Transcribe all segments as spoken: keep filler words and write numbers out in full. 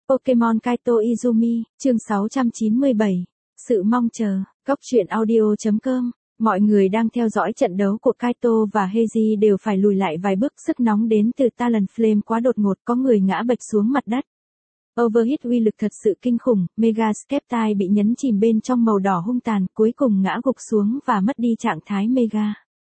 Pokemon Kaito Izumi, chương sáu trăm chín mươi bảy. Sự mong chờ, Cóc truyện audio chấm com. Mọi người đang theo dõi trận đấu của Kaito và Heiji đều phải lùi lại vài bước, sức nóng đến từ Talonflame quá đột ngột, có người ngã bệch xuống mặt đất. Overhit uy lực thật sự kinh khủng, Mega Skeptile bị nhấn chìm bên trong màu đỏ hung tàn, cuối cùng ngã gục xuống và mất đi trạng thái Mega.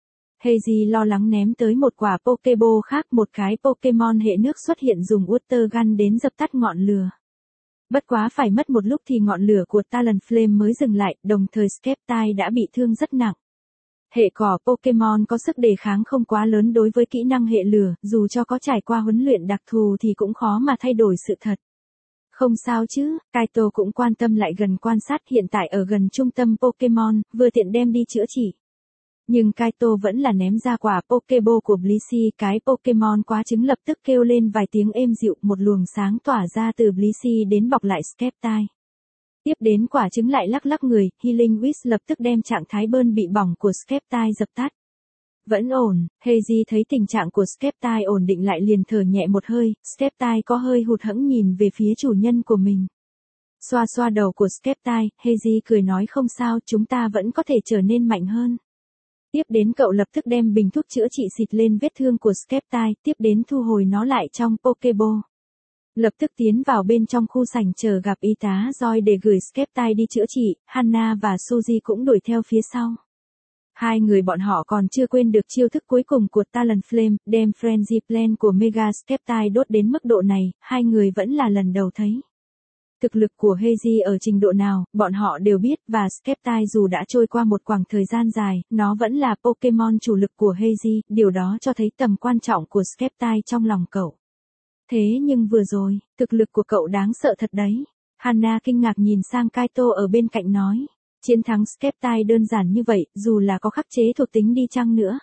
Heiji lo lắng ném tới một quả Pokeball khác, một cái Pokemon hệ nước xuất hiện dùng Water Gun đến dập tắt ngọn lửa. Bất quá phải mất một lúc thì ngọn lửa của Talonflame mới dừng lại, đồng thời Skeptile đã bị thương rất nặng. Hệ cỏ Pokemon có sức đề kháng không quá lớn đối với kỹ năng hệ lửa, dù cho có trải qua huấn luyện đặc thù thì cũng khó mà thay đổi sự thật. Không sao chứ, Kaito cũng quan tâm lại gần quan sát, hiện tại ở gần trung tâm Pokemon, vừa tiện đem đi chữa trị. Nhưng Kaito vẫn là ném ra quả Pokeball của Blissey, cái Pokemon quá trứng lập tức kêu lên vài tiếng êm dịu, một luồng sáng tỏa ra từ Blissey đến bọc lại Skeptile. Tiếp đến quả trứng lại lắc lắc người, Healing Wish lập tức đem trạng thái bơn bị bỏng của Skeptile dập tắt. Vẫn ổn, Heiji thấy tình trạng của Skeptile ổn định lại liền thở nhẹ một hơi, Skeptile có hơi hụt hẫng nhìn về phía chủ nhân của mình. Xoa xoa đầu của Skeptile, Heiji cười nói không sao, chúng ta vẫn có thể trở nên mạnh hơn. Tiếp đến cậu lập tức đem bình thuốc chữa trị xịt lên vết thương của Skeptile, tiếp đến thu hồi nó lại trong Pokeball. Lập tức tiến vào bên trong khu sảnh chờ gặp y tá Joy để gửi Skeptile đi chữa trị, Hana và Suzy cũng đuổi theo phía sau. Hai người bọn họ còn chưa quên được chiêu thức cuối cùng của Talonflame, đem Frenzy Plan của Mega Skeptile đốt đến mức độ này, hai người vẫn là lần đầu thấy. Thực lực của Heiji ở trình độ nào, bọn họ đều biết, và Skeptile dù đã trôi qua một khoảng thời gian dài, nó vẫn là Pokemon chủ lực của Heiji, điều đó cho thấy tầm quan trọng của Skeptile trong lòng cậu. Thế nhưng vừa rồi, thực lực của cậu đáng sợ thật đấy. Hana kinh ngạc nhìn sang Kaito ở bên cạnh nói. Chiến thắng Skeptile đơn giản như vậy, dù là có khắc chế thuộc tính đi chăng nữa.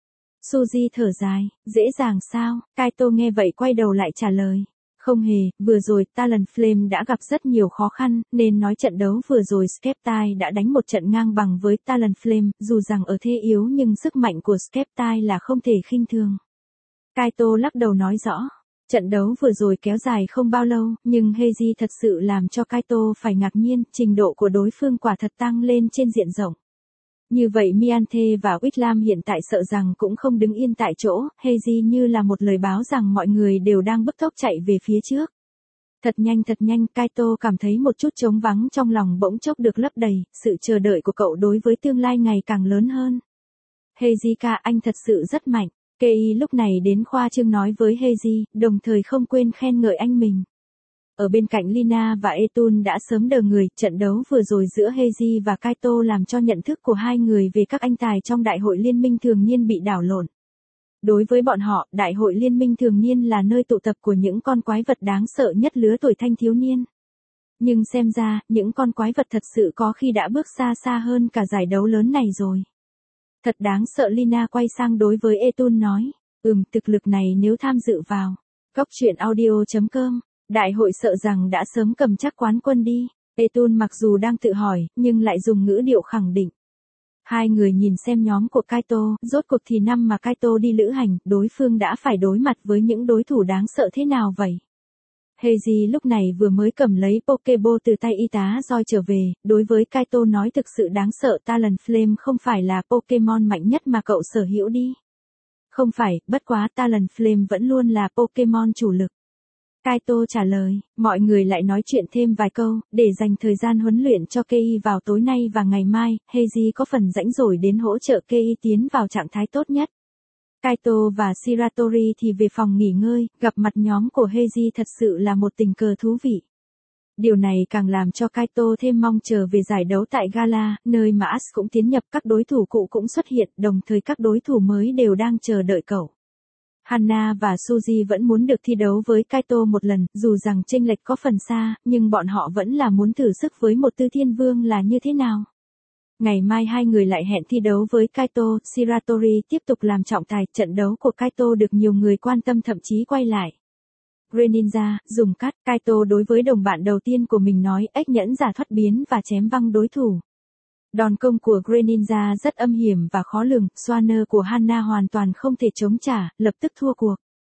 Suzy thở dài, dễ dàng sao? Kaito nghe vậy quay đầu lại trả lời. Không hề, vừa rồi Talonflame đã gặp rất nhiều khó khăn, nên nói trận đấu vừa rồi Skeptile đã đánh một trận ngang bằng với Talonflame, dù rằng ở thế yếu nhưng sức mạnh của Skeptile là không thể khinh thường. Kaito lắc đầu nói rõ. Trận đấu vừa rồi kéo dài không bao lâu, nhưng Heiji thật sự làm cho Kaito phải ngạc nhiên, trình độ của đối phương quả thật tăng lên trên diện rộng. Như vậy Mianthe và Whitlam hiện tại sợ rằng cũng không đứng yên tại chỗ, Heiji như là một lời báo rằng mọi người đều đang bứt tốc chạy về phía trước. Thật nhanh thật nhanh, Kaito cảm thấy một chút trống vắng trong lòng bỗng chốc được lấp đầy, sự chờ đợi của cậu đối với tương lai ngày càng lớn hơn. Heiji ca, anh thật sự rất mạnh. Kei lúc này đến khoa trương nói với Heiji, đồng thời không quên khen ngợi anh mình. Ở bên cạnh Lina và Etun đã sớm đờ người, trận đấu vừa rồi giữa Heiji và Kaito làm cho nhận thức của hai người về các anh tài trong đại hội liên minh thường niên bị đảo lộn. Đối với bọn họ, đại hội liên minh thường niên là nơi tụ tập của những con quái vật đáng sợ nhất lứa tuổi thanh thiếu niên. Nhưng xem ra, những con quái vật thật sự có khi đã bước xa xa hơn cả giải đấu lớn này rồi. Thật đáng sợ, Lina quay sang đối với Etun nói. Ừm, thực lực này nếu tham dự vào. Cóc truyện audio chấm com. Đại hội sợ rằng đã sớm cầm chắc quán quân đi. Etun mặc dù đang tự hỏi, nhưng lại dùng ngữ điệu khẳng định. Hai người nhìn xem nhóm của Kaito, rốt cuộc thì năm mà Kaito đi lữ hành, đối phương đã phải đối mặt với những đối thủ đáng sợ thế nào vậy? Heiji lúc này vừa mới cầm lấy Pokeball từ tay y tá Joy trở về, đối với Kaito nói thực sự đáng sợ, Talonflame không phải là Pokemon mạnh nhất mà cậu sở hữu đi. Không phải, bất quá Talonflame vẫn luôn là Pokemon chủ lực. Kaito trả lời, mọi người lại nói chuyện thêm vài câu, để dành thời gian huấn luyện cho Kei vào tối nay và ngày mai, Heiji có phần rãnh rỗi đến hỗ trợ Kei tiến vào trạng thái tốt nhất. Kaito và Shiratori thì về phòng nghỉ ngơi, gặp mặt nhóm của Heiji thật sự là một tình cờ thú vị. Điều này càng làm cho Kaito thêm mong chờ về giải đấu tại Gala, nơi mà Ash cũng tiến nhập, các đối thủ cũ cũng xuất hiện, đồng thời các đối thủ mới đều đang chờ đợi cậu. Hana và Suzy vẫn muốn được thi đấu với Kaito một lần, dù rằng chênh lệch có phần xa, nhưng bọn họ vẫn là muốn thử sức với một Tư Thiên Vương là như thế nào. Ngày mai hai người lại hẹn thi đấu với Kaito, Shiratori tiếp tục làm trọng tài, trận đấu của Kaito được nhiều người quan tâm thậm chí quay lại. Greninja, dùng cắt, Kaito đối với đồng bạn đầu tiên của mình nói, ếch nhẫn giả thoát biến và chém văng đối thủ. Đòn công của Greninja rất âm hiểm và khó lường, Swanner của Hana hoàn toàn không thể chống trả, lập tức thua cuộc.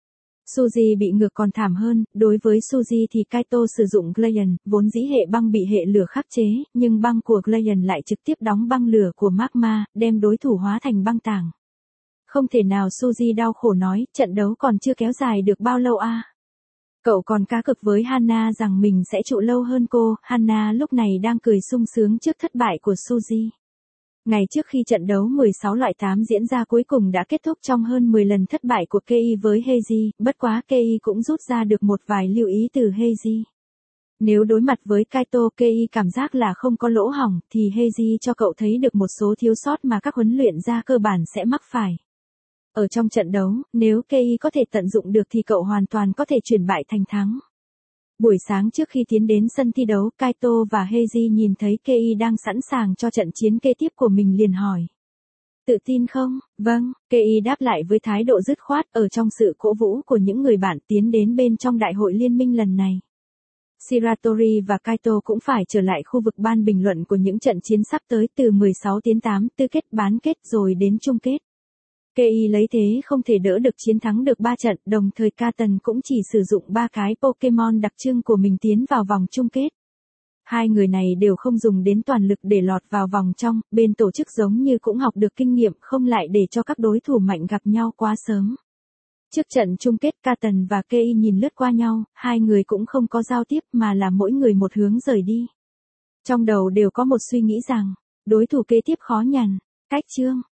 Suzy bị ngược còn thảm hơn, đối với Suzy thì Kaito sử dụng Gleason, vốn dĩ hệ băng bị hệ lửa khắc chế, nhưng băng của Gleason lại trực tiếp đóng băng lửa của magma, đem đối thủ hóa thành băng tảng. Không thể nào, Suzy đau khổ nói, trận đấu còn chưa kéo dài được bao lâu a. À? Cậu còn cá cược với Hana rằng mình sẽ trụ lâu hơn cô, Hana lúc này đang cười sung sướng trước thất bại của Suzy. Ngày trước khi trận đấu mười sáu loại tám diễn ra cuối cùng đã kết thúc trong hơn mười lần thất bại của Kei với Heiji, bất quá Kei cũng rút ra được một vài lưu ý từ Heiji. Nếu đối mặt với Kaito, Kei cảm giác là không có lỗ hổng, thì Heiji cho cậu thấy được một số thiếu sót mà các huấn luyện gia cơ bản sẽ mắc phải. Ở trong trận đấu, nếu Kei có thể tận dụng được thì cậu hoàn toàn có thể chuyển bại thành thắng. Buổi sáng trước khi tiến đến sân thi đấu, Kaito và Heiji nhìn thấy Kei đang sẵn sàng cho trận chiến kế tiếp của mình liền hỏi. Tự tin không? Vâng, Kei đáp lại với thái độ dứt khoát ở trong sự cổ vũ của những người bạn tiến đến bên trong đại hội liên minh lần này. Shiratori và Kaito cũng phải trở lại khu vực ban bình luận của những trận chiến sắp tới từ mười sáu tiến tám, tứ kết, bán kết rồi đến chung kết. Kei lấy thế không thể đỡ được chiến thắng được ba trận, đồng thời Katon cũng chỉ sử dụng ba cái Pokemon đặc trưng của mình tiến vào vòng chung kết. Hai người này đều không dùng đến toàn lực để lọt vào vòng trong, bên tổ chức giống như cũng học được kinh nghiệm không lại để cho các đối thủ mạnh gặp nhau quá sớm. Trước trận chung kết, Katon và Kei nhìn lướt qua nhau, hai người cũng không có giao tiếp mà là mỗi người một hướng rời đi. Trong đầu đều có một suy nghĩ rằng, đối thủ kế tiếp khó nhằn, cách chương.